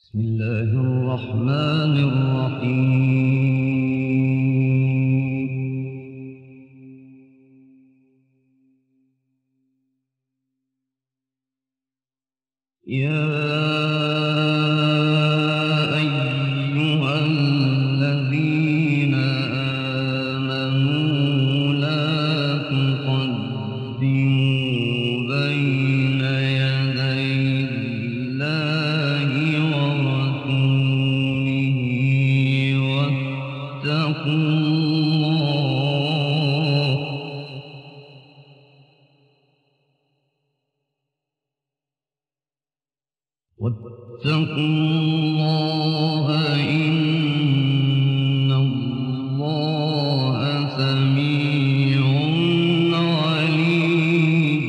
بسم الله الرحمن الرحيم. يا أيها الذين آمنوا لا تقدموا بين يدي الله ورسوله واتقوا الله إن الله سميع عليم.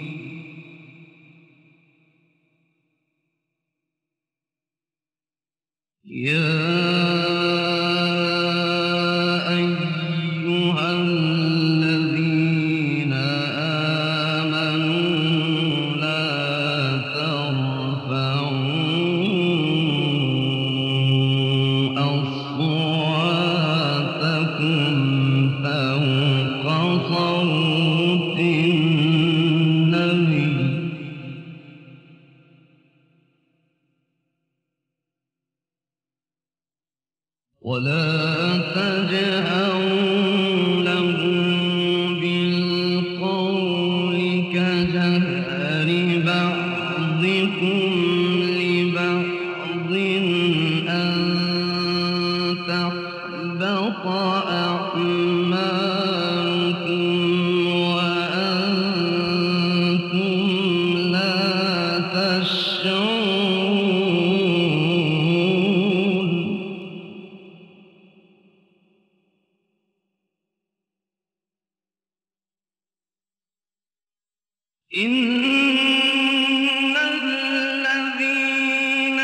يا أيها الذين آمنوا لا ترفعوا أصواتكم فوق صوت النبي ولا تجهروا له بالقول كجهر بعضكم لبعض أن تحبط أعمالكم وأنتم لا تشعرون. إن الذين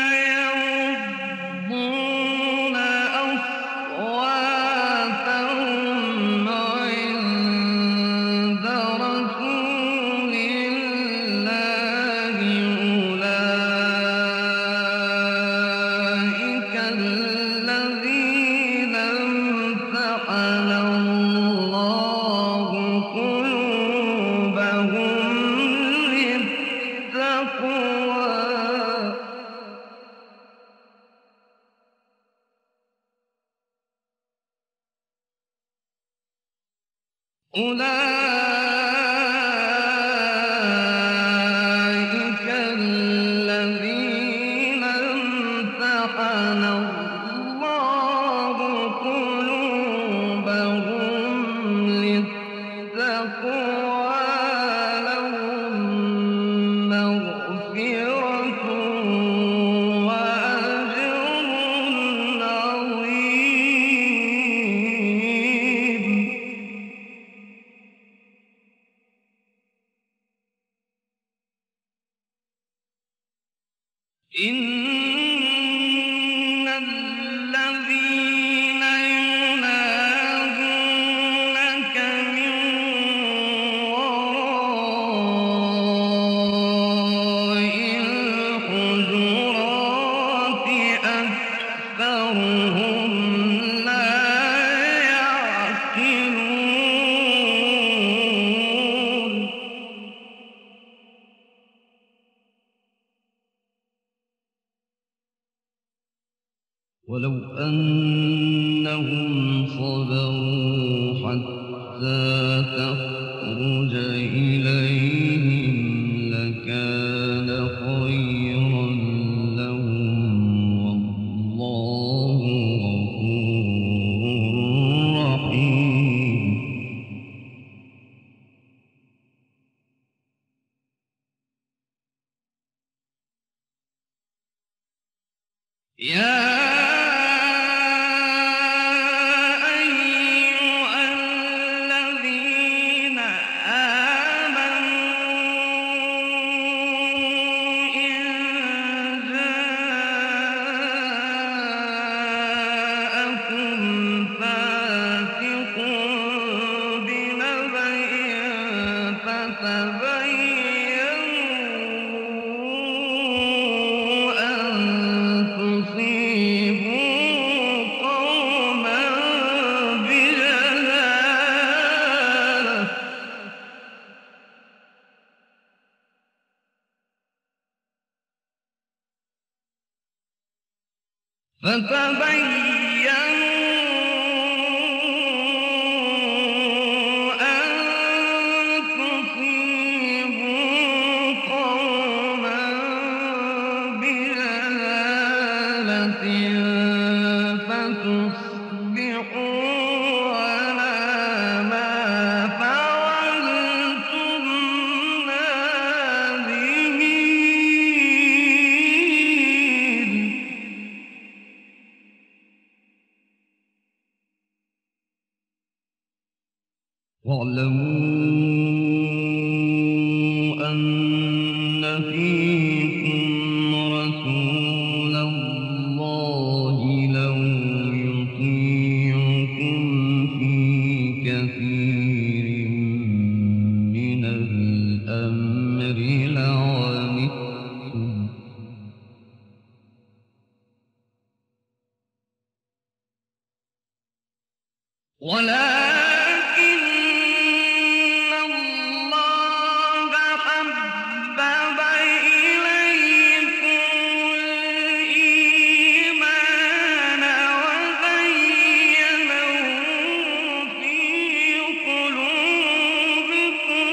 يغضون أصواتهم عند رسول الله أولئك الذين امتحن الله قلوبهم أولئك الذين امتحن الله قلوبهم للتقوى لهم مغفرة وأجر عظيم. إن الذين ينادونك من وراء الحجرات أكثرهم لا يعقلون. ولو أنهم صبروا حتى تخرج إليهم لكان خيرا لهم والله غفور رحيم. يا أيها الذين آمنوا إن جاءكم فاسق بنبأ فتبينوا أن فتبينوا أن تصيبوا قوما بجهالة فتصبحوا على ما فعلتم نادمين. واعلموا أن فيكم رسول الله لو يطيعكم في كثير من الأمر لعنتم ولكن الله حبب إليكم الإيمان وزينه في قلوبكم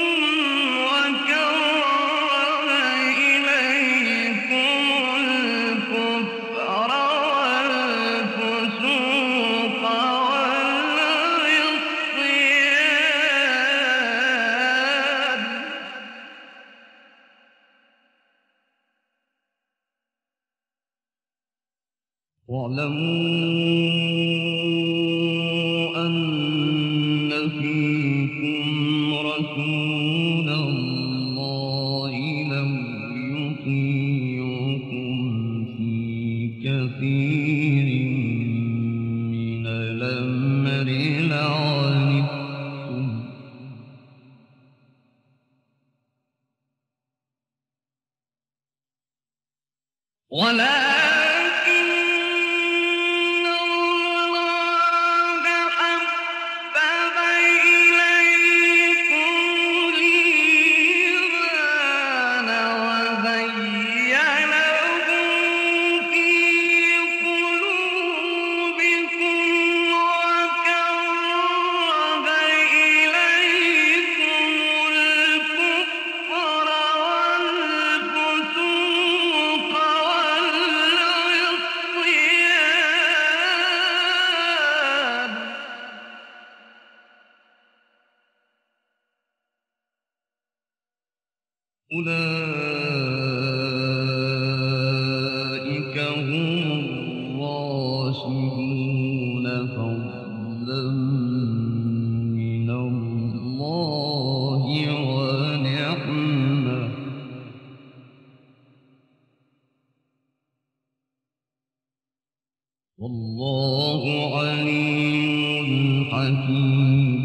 وكره إليكم الكفر والفسوق والعصيان. واعلموا أن فيكم رسول الله لو يطيعكم في كثير من الأمر لعنتم ولكن الله حبب إليكم الإيمان وزينه في قلوبكم وكره إليكم الكفر والفسوق والعصيان. أولئك هم الراشدون فضلا من الله ونعمة والله عليم حكيم.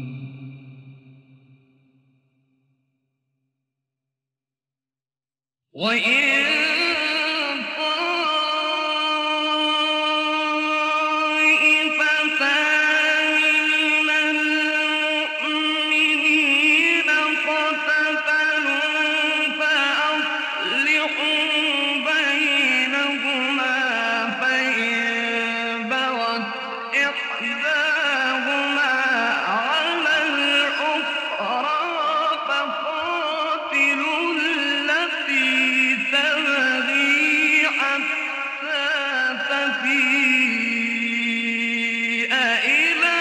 وإن طائفتان من المؤمنين اقتتلوا فأصلحوا بينهما فإن بغت إحداهما على الأخرى فقاتلوا التي تبغي حتى تفيء إلى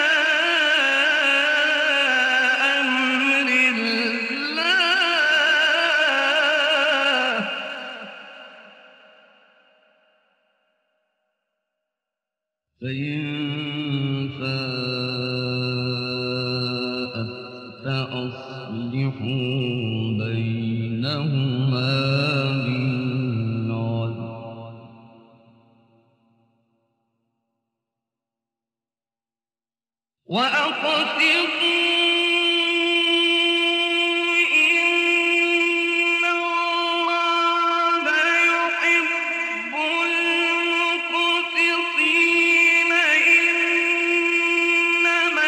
أمر الله فإن فاءت فأصلحوا بينهما بالعدل وأقسطوا إن الله يحب المقسطين. إنما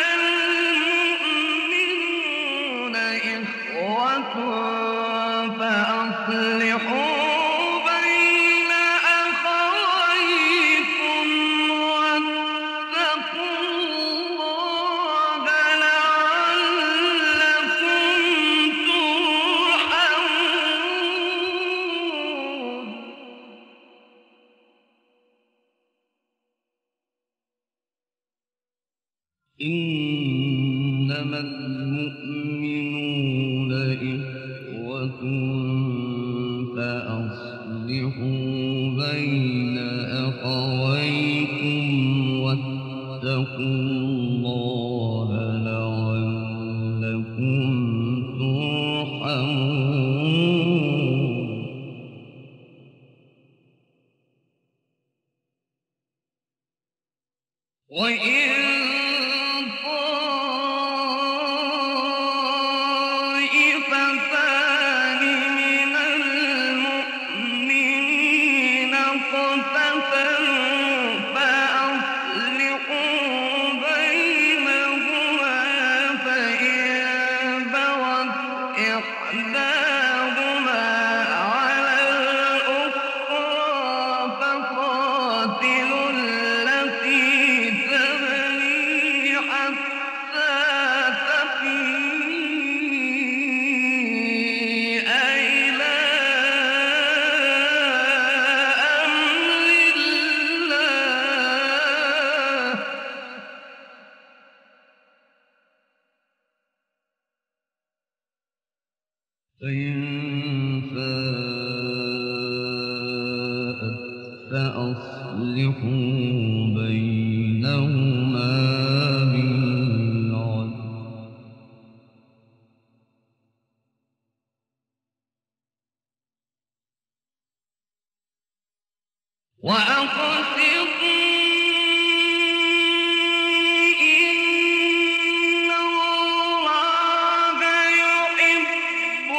المؤمنون إخوة فأصلحوا بين أخويكم إنما المؤمنون إخوة فأصلحوا بين أخويكم واتقوا الله لعلكم ترحمون. وإن طائفتان من المؤمنين اقتتلوا فأصلحوا بينهما فإن بغت إحداهما على الأخرى فقاتلوا التي تبغي حتى تفيء إلى أمر الله فإن فاءت فأصلحوا بينهما بالعدل وأقسطوا إن الله يحب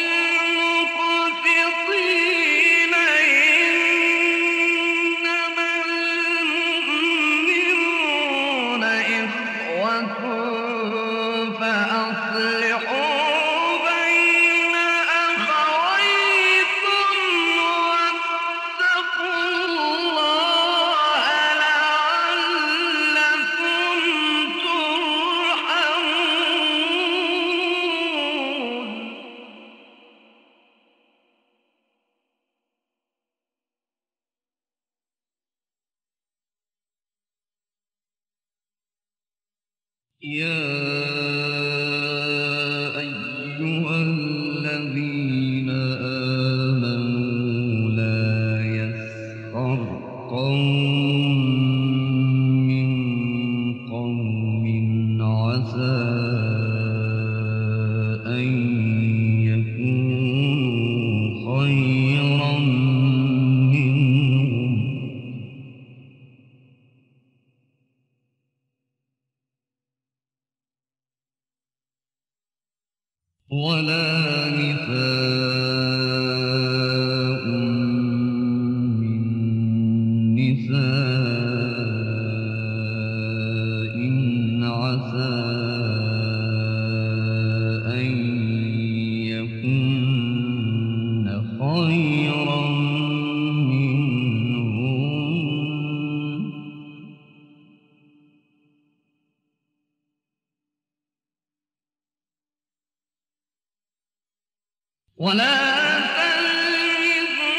المقسطين إنما المؤمنون إخوة فأصلحوا بين أخويكم واتقوا الله لعلكم ترحمون. يا أيها الذين آمنوا لا يسخر قوم من قوم عسى أن يكونوا خيرا منهم ولا نساء من نساء عسى أن يكن خيرا منهم ولا تلمزوا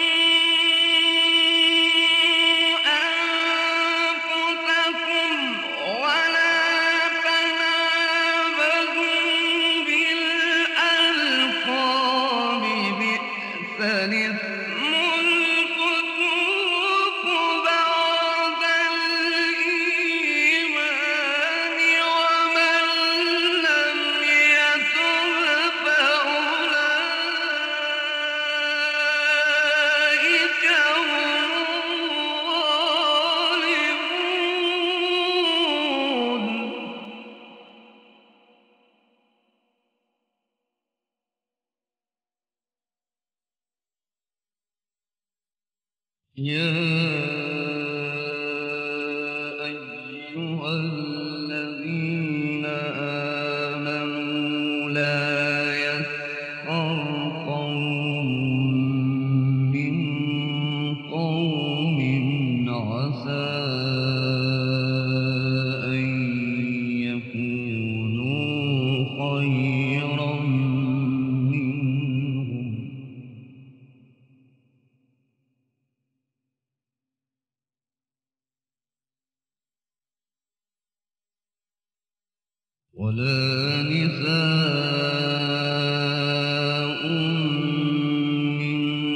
أنفسكم ولا تنابزوا بالألقاب بئس الاسم الفسوق بعد الإيمان ومن لم يتب فأولئك هم الظالمون. يا أيها الذين آمنوا لا يسخر قوم من قوم عسى أن يكونوا خيرا منهم ولا نساء من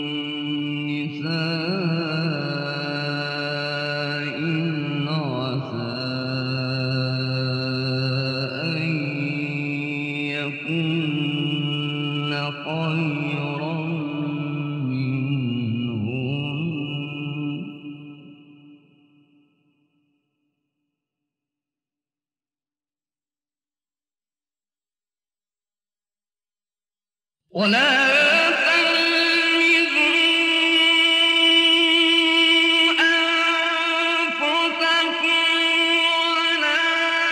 نساء عسى أن يكن خيرا منهن. ولا تلمزوا أنفسكم ولا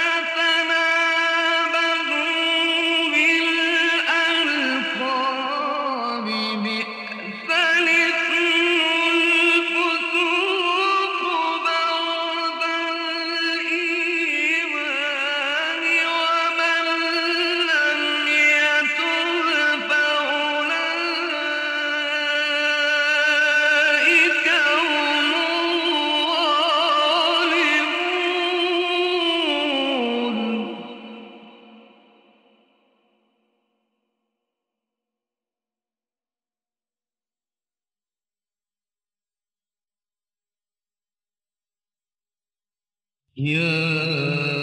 تنابزوا بالألقاب، بئس الاسم الفسوق بعد الإيمان، ومن لم يتب فأولئك هم الظالمون. يا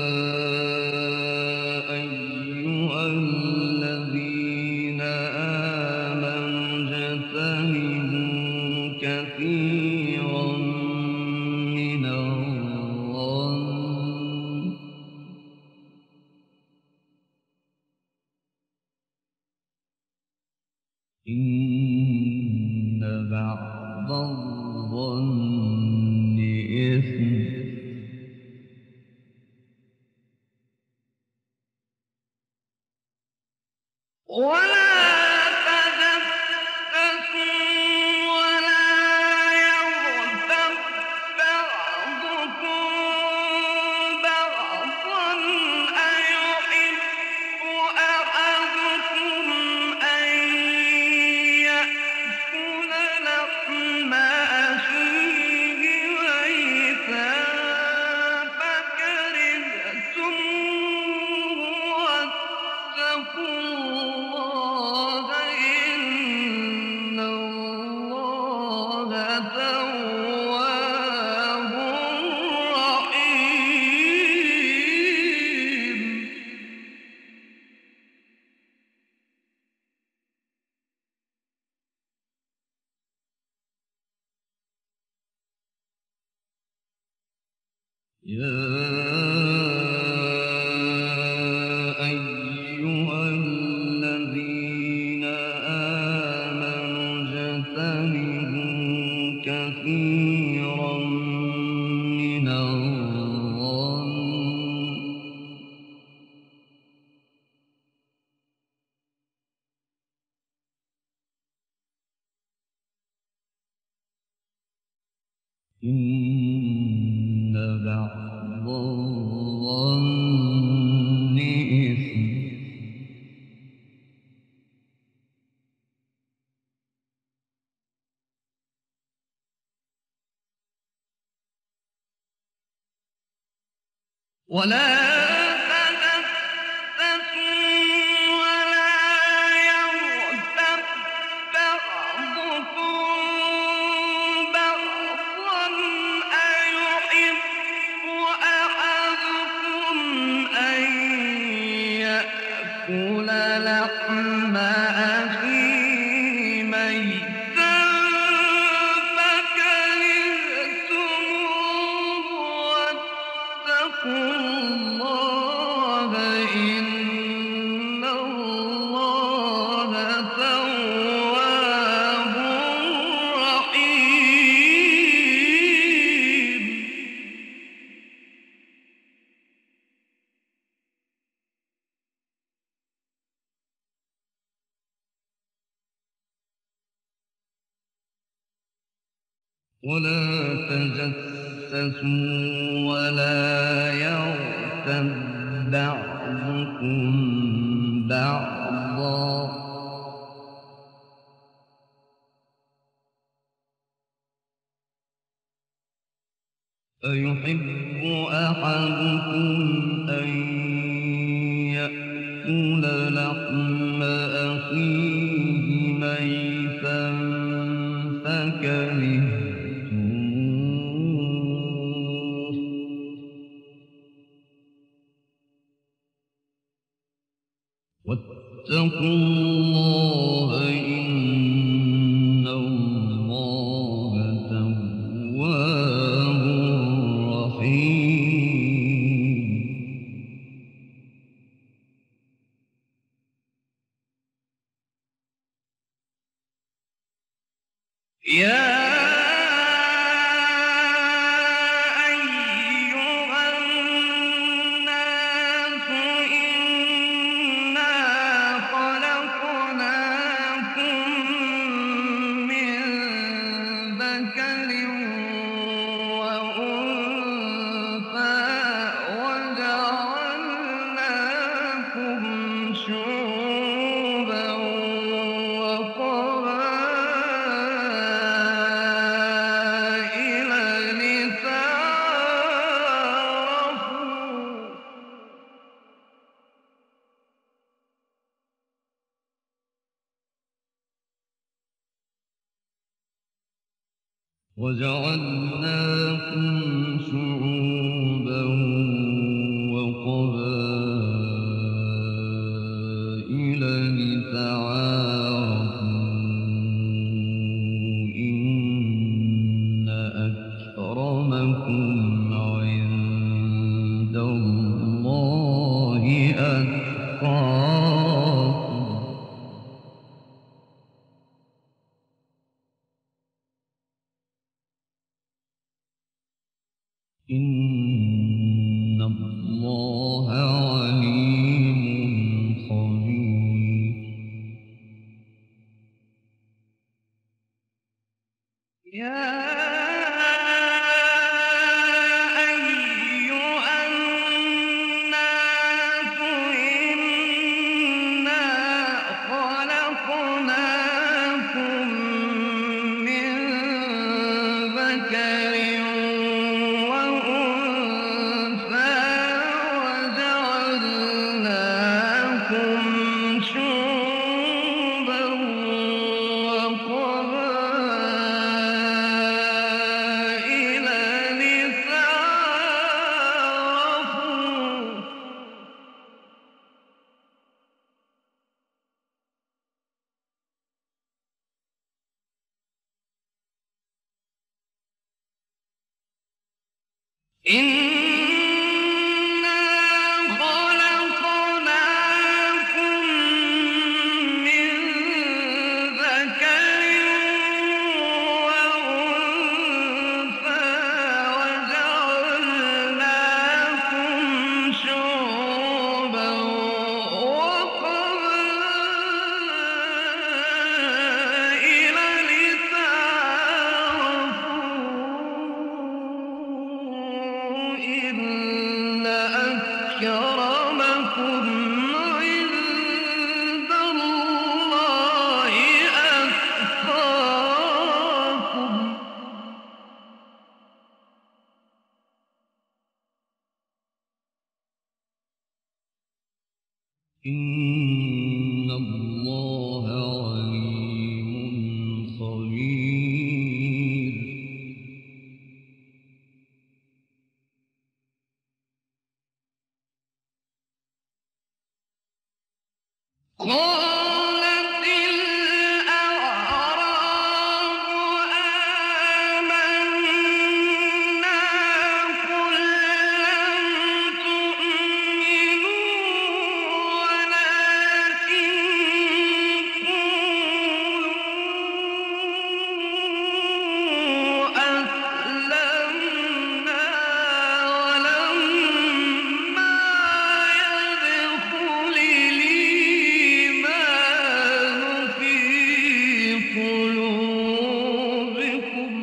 أيها الذين آمنوا اجتنبوا كثيرا من الظن إن بعض الظن إثم، ولا تجسسوا ولا يغتب بعضكم بعضا أيحب أحدكم أن يأكل لحم أخيه ميتا فكرهتموه، واتقوا الله إن الله تواب رحيم. أيها الذين آمنوا اجتنبوا كثيرا من الظن إن بعض الظن إثم، ولا تجسسوا ولا يغتب بعضكم بعضا أيحب أحدكم أن يأكل لحم أخيه ميتا فكرهتموه، واتقوا الله إن الله تواب رحيم. ولا تجسسوا ولا يغتب بعضكم بعضا أيحب أحدكم أن كرهتموه واتقوا الله إن الله تواب رحيم يا وجعلناكم شعوبا وقبائل لتعارفوا إن أكرمكم عند الله أتقاكم إن الله عليم خبير يا أيها الناس إنا خلقناكم من ذكر إنا خلقناكم من ذكر وأنثى وجعلناكم شعوبا وقبائل لتعارفوا إن أكرمكم عند الله أتقاكم إن الله عليم خبير قالت الأعراب آمنا قل لم تؤمنوا ولكن قولوا أسلمنا ولما يدخل الإيمان في قلوبكم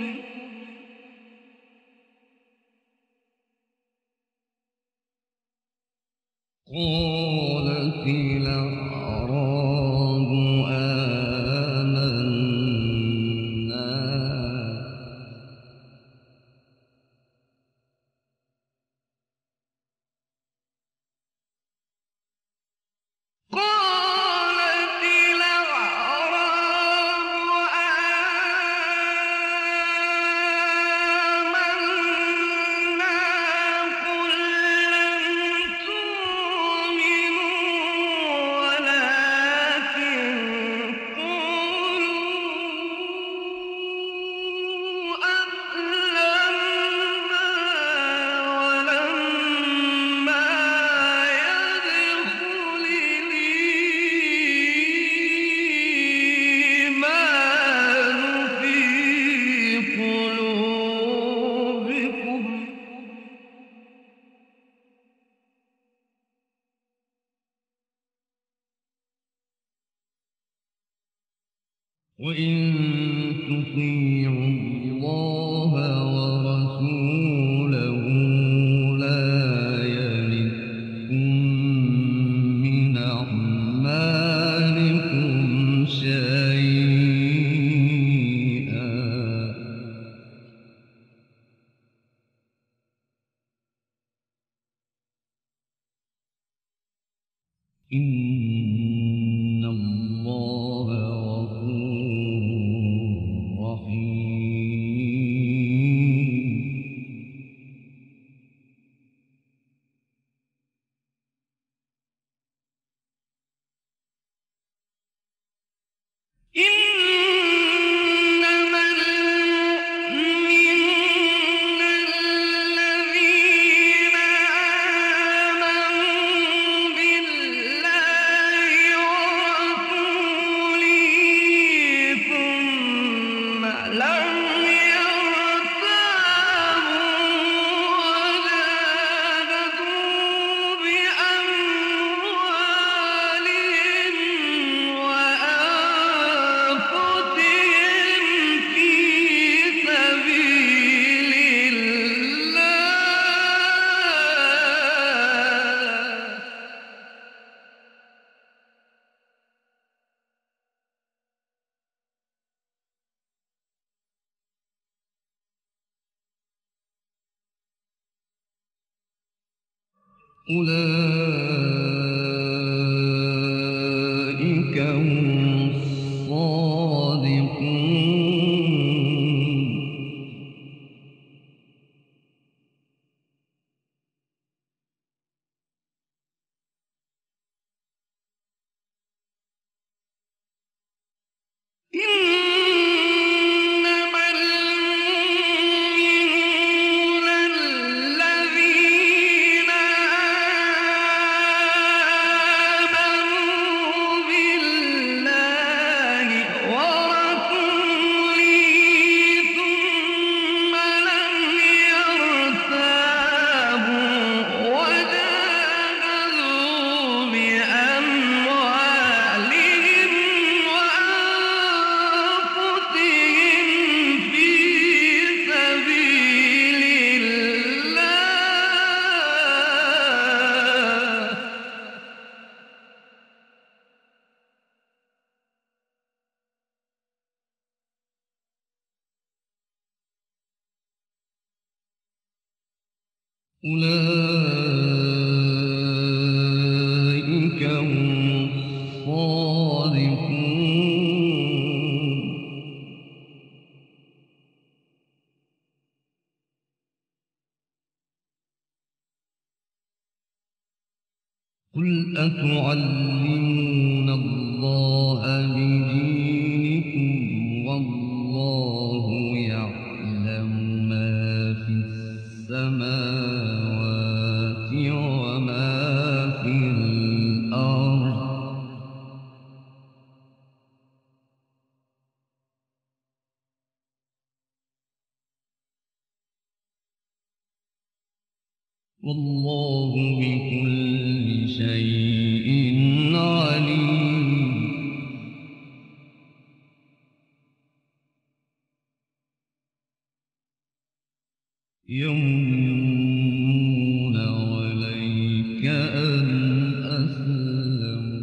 قالت الأعراب آمنا قالت الأعراب وإن تطيعوا الله ورسوله لا يلدكم من أعمالكم شيئا إن الله غفور رحيم. إنما المؤمنون الذين آمنوا بالله ورسوله ثم لم يرتابوا وجاهدوا بأموالهم وأنفسهم في سبيل الله أولئك هم الصادقون. إنما المؤمنون الذين آمنوا بالله ورسوله ثم لم يرتابوا وجاهدوا بأموالهم وأنفسهم في سبيل الله أولئك هم الصادقون. قل أتعلمون الله بدينكم والله يعلم ما في السماوات وما في الأرض والله بكل شيء عليم. يمنون عليك أن أسلموا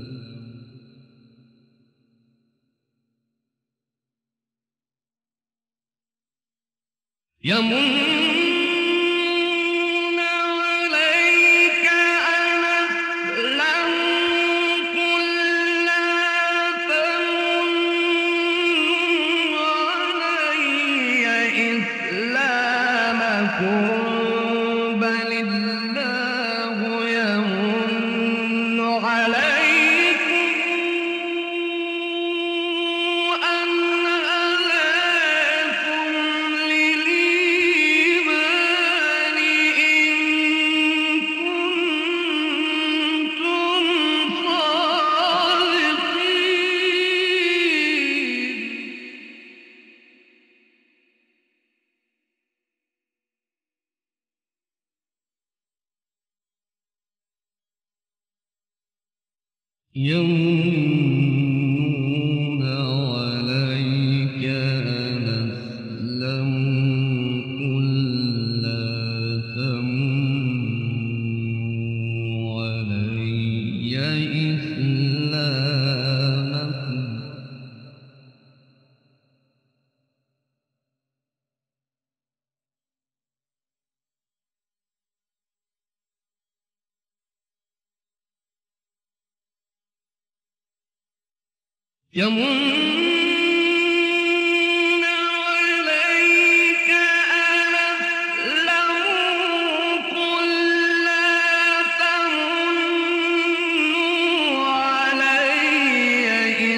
يمنون عليك أن أسلموا قل لا تمنوا علي إسلامكم بل الله يمن عليكم أن هداكم للإيمان إن كنتم صادقين. يمنون عليك يمنون عليك أن أسلموا قل لا تمنوا علي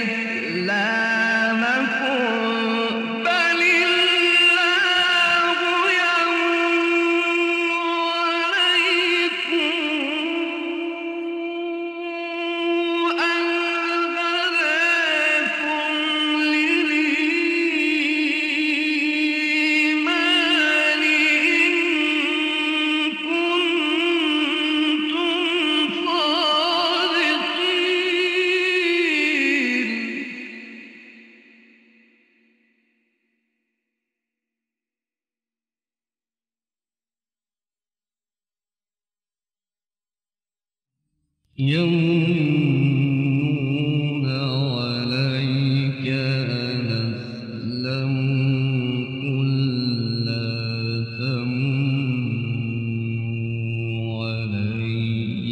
إسلامكم بل الله يمن عليكم أن هداكم للإيمان إن كنتم صادقين يمنون عليك أن أسلموا قل لا تمنوا علي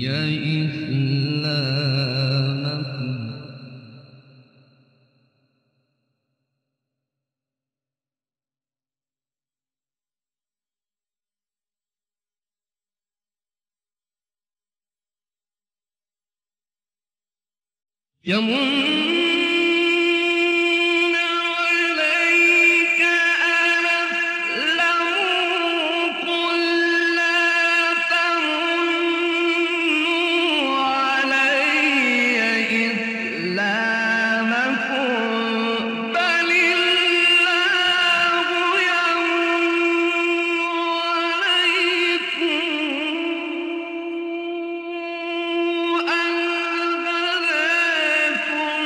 إسلامكم يمنون عليك أن أسلموا قل لا تمنوا علي إسلامكم بل الله يمن عليكم أن هداكم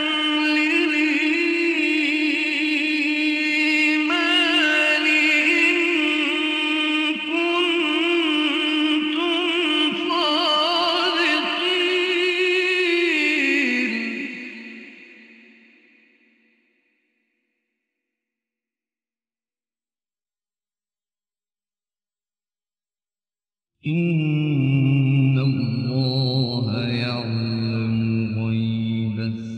للإيمان إن كنتم صادقين إن الله يعلم غيب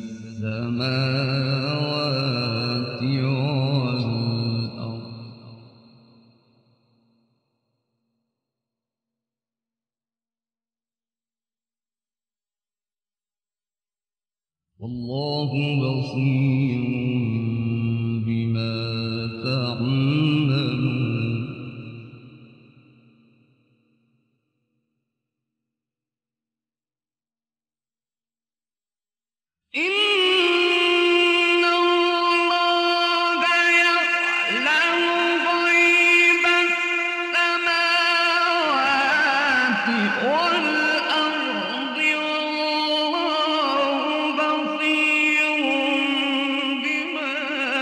السماوات والأرض والله بصير بما تعملون إن الله يعلم غيب السماوات والأرض والله بصير بما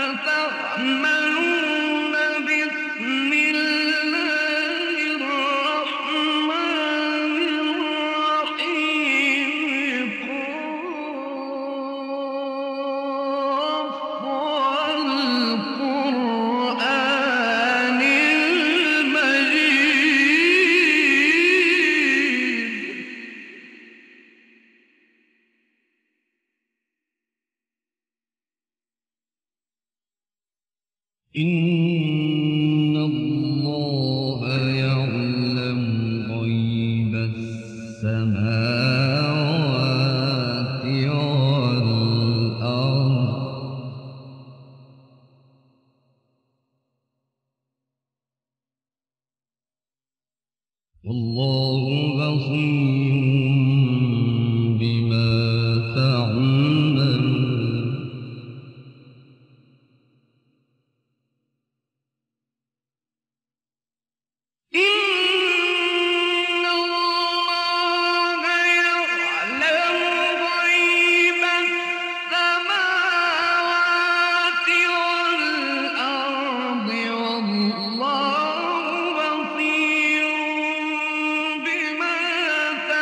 تعملون بسم الله الرحمن الرحيم قاف والقرآن المجيد إن الله يعلم غيب السماوات والأرض والله بصير بما تعملون إن الله يعلم غيب السماوات والأرض والله بصير بما تعملون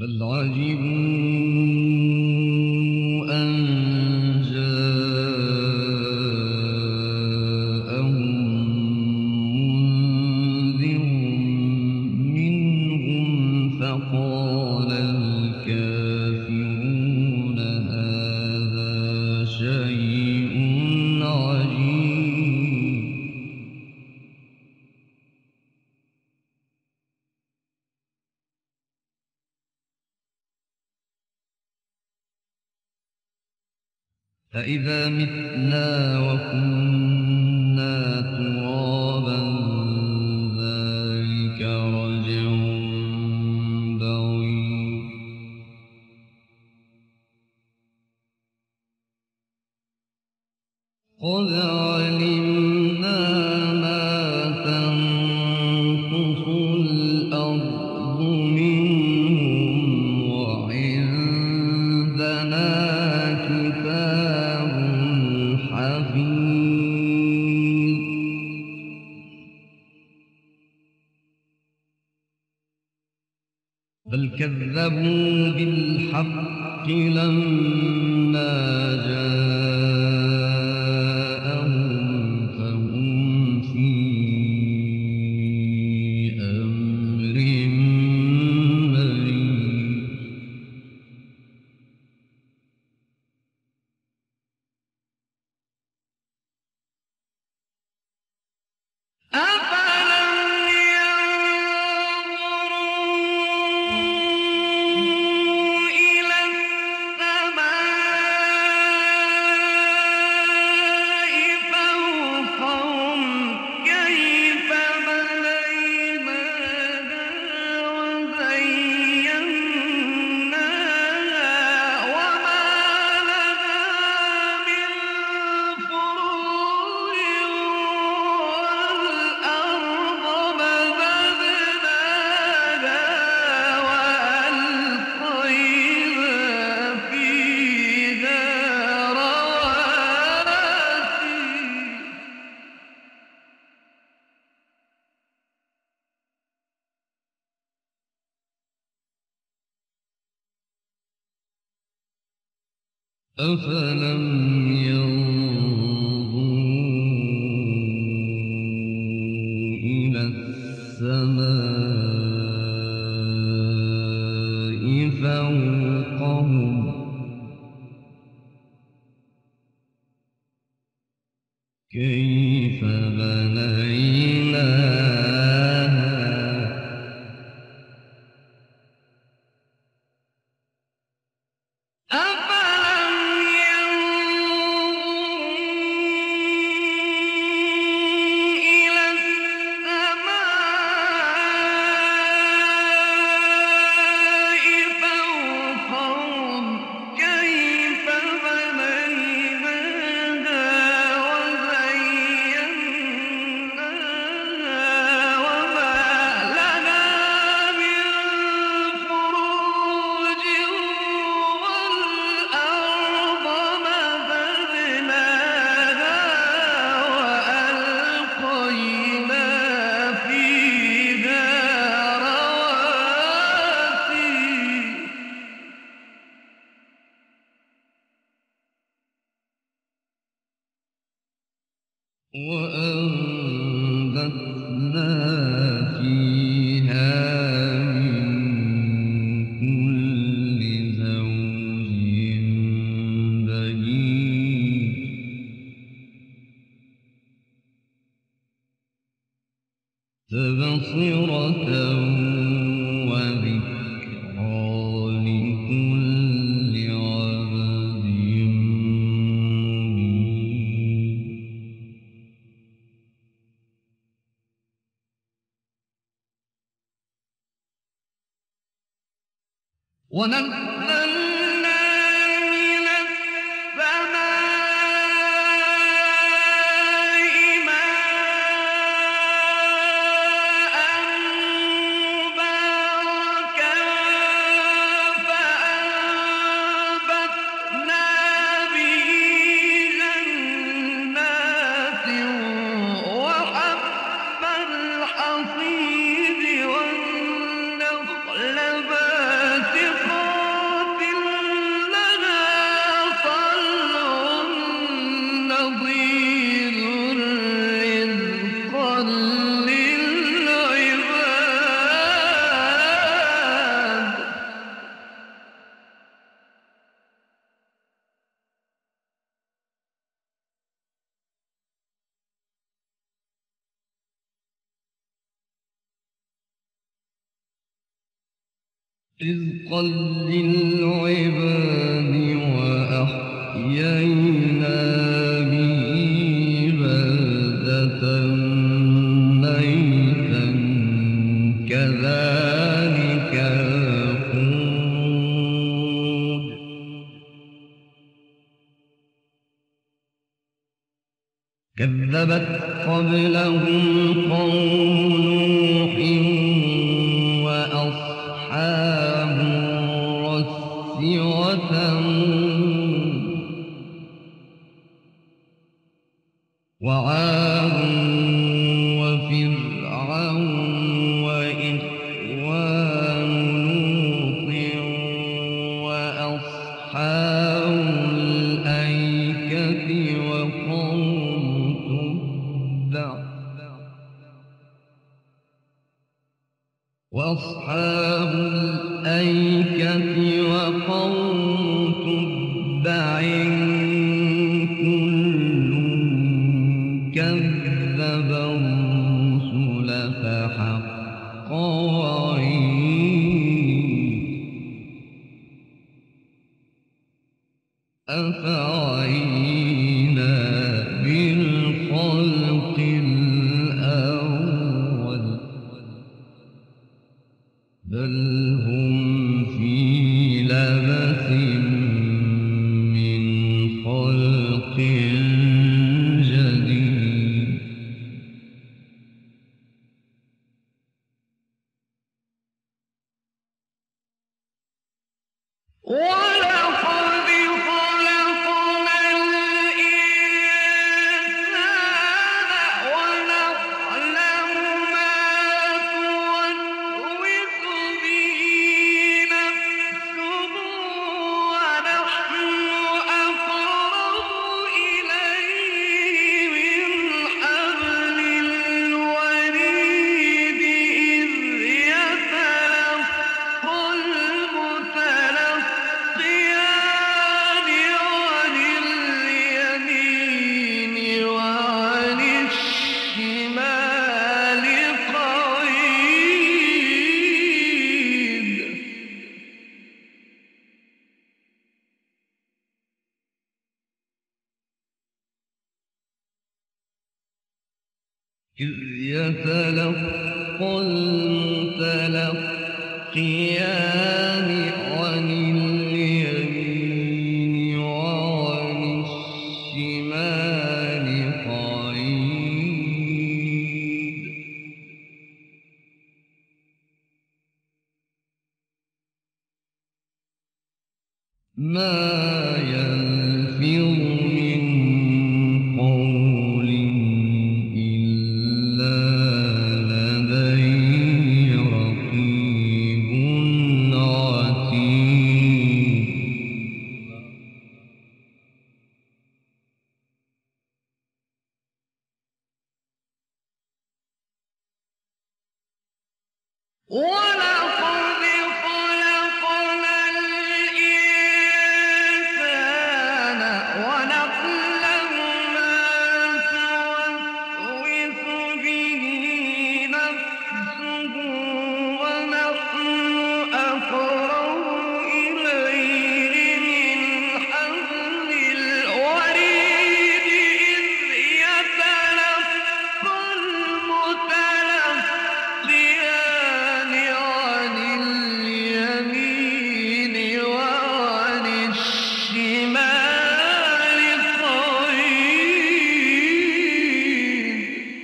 بل عجبوا أن جاءهم منذر منهم فقال الكافرون هذا شيء عجيب. أَإِذَا مِتْنَا وَكُنَّا تُرَابًا ذَلِكَ رَجْعٌ بَعِيدٌ. قَدْ عَلِمْنَا مَا تَنقُصُ الْأَرْضُ مِنْهُمْ وَعِندَنَا كِتَابٌ حفيظ. بل كذبوا بالحق لما جاءهم فهم في أمر مريض. أفلم ينظروا إلى السماء فوقهم كيف بنيناها وزيناها وما لها من فروج والأرض مددناها وألقينا فيها رواسي. أفلم ينظروا إلى السماء فوقهم كيف بنيناها أفلم ينظروا إلى السماء فوقهم كيف بنيناها وزيناها وما لها من فروج والأرض مددناها وألقينا فيها رواسي. وأنبتنا فيها من كل زوج بهيج تبصرة وذكرى لكل عبد منيب. ونزلنا من السماء ماء مباركا فأنبتنا به جنات وحب الحصيد والنخل باسقات رزقا للعباد وأحيينا به بلدة ميتا كذلك الخروج كذبت قبلهم قوم نوح وأصحاب الرس وثمود وعاد وفرعون وإخوان لوط وأصحاب الأيكة وقوم تبع وأصحاب الأيكة وقوم تبع كل كذب الرسل فحق وعيد أفعينا بالخلق الأول بل هم في لبس من خلق جديد ولقد خلقنا الإنسان ونعلم ما توسوس به نفسه ونحن أقرب إليه من حبل الوريد إذ يتلقى المتلقيان عن اليمين وعن الشمال قعيد إذ يتلقى المتلقيان عن اليمين وعن الشمال قعيد ما يلفظ من قول إلا لديه رقيب عتيد ولقد خلقنا الإنسان ونعلم ما توسوس به نفسه ونحن أقرب إليه من حبل الوريد إذ يتلقى المتلقيان عن اليمين وعن الشمال قعيد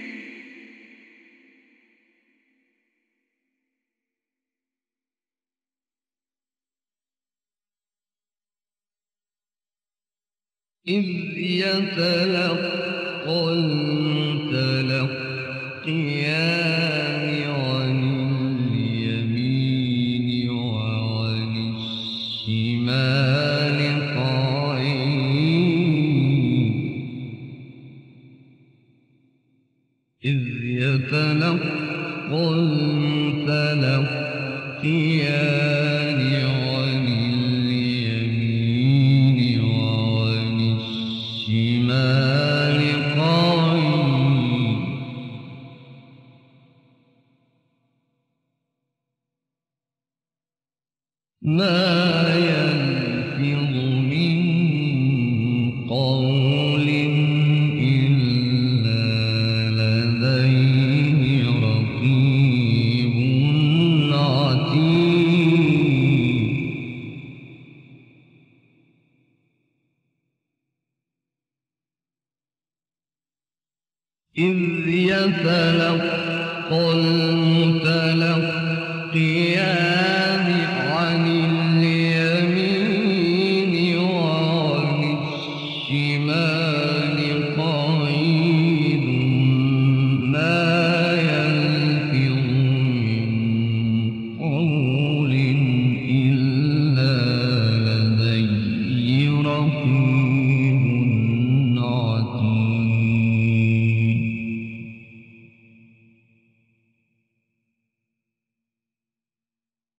إذ يتلقى المتلقيان عن اليمين وعن الشمال قعيد إذ يتلقى المتلقيان عن اليمين وعن الشمال قعيد ما يلفظ من قول إلا لديه رقيب عتيد إذ يتلقى المتلقيان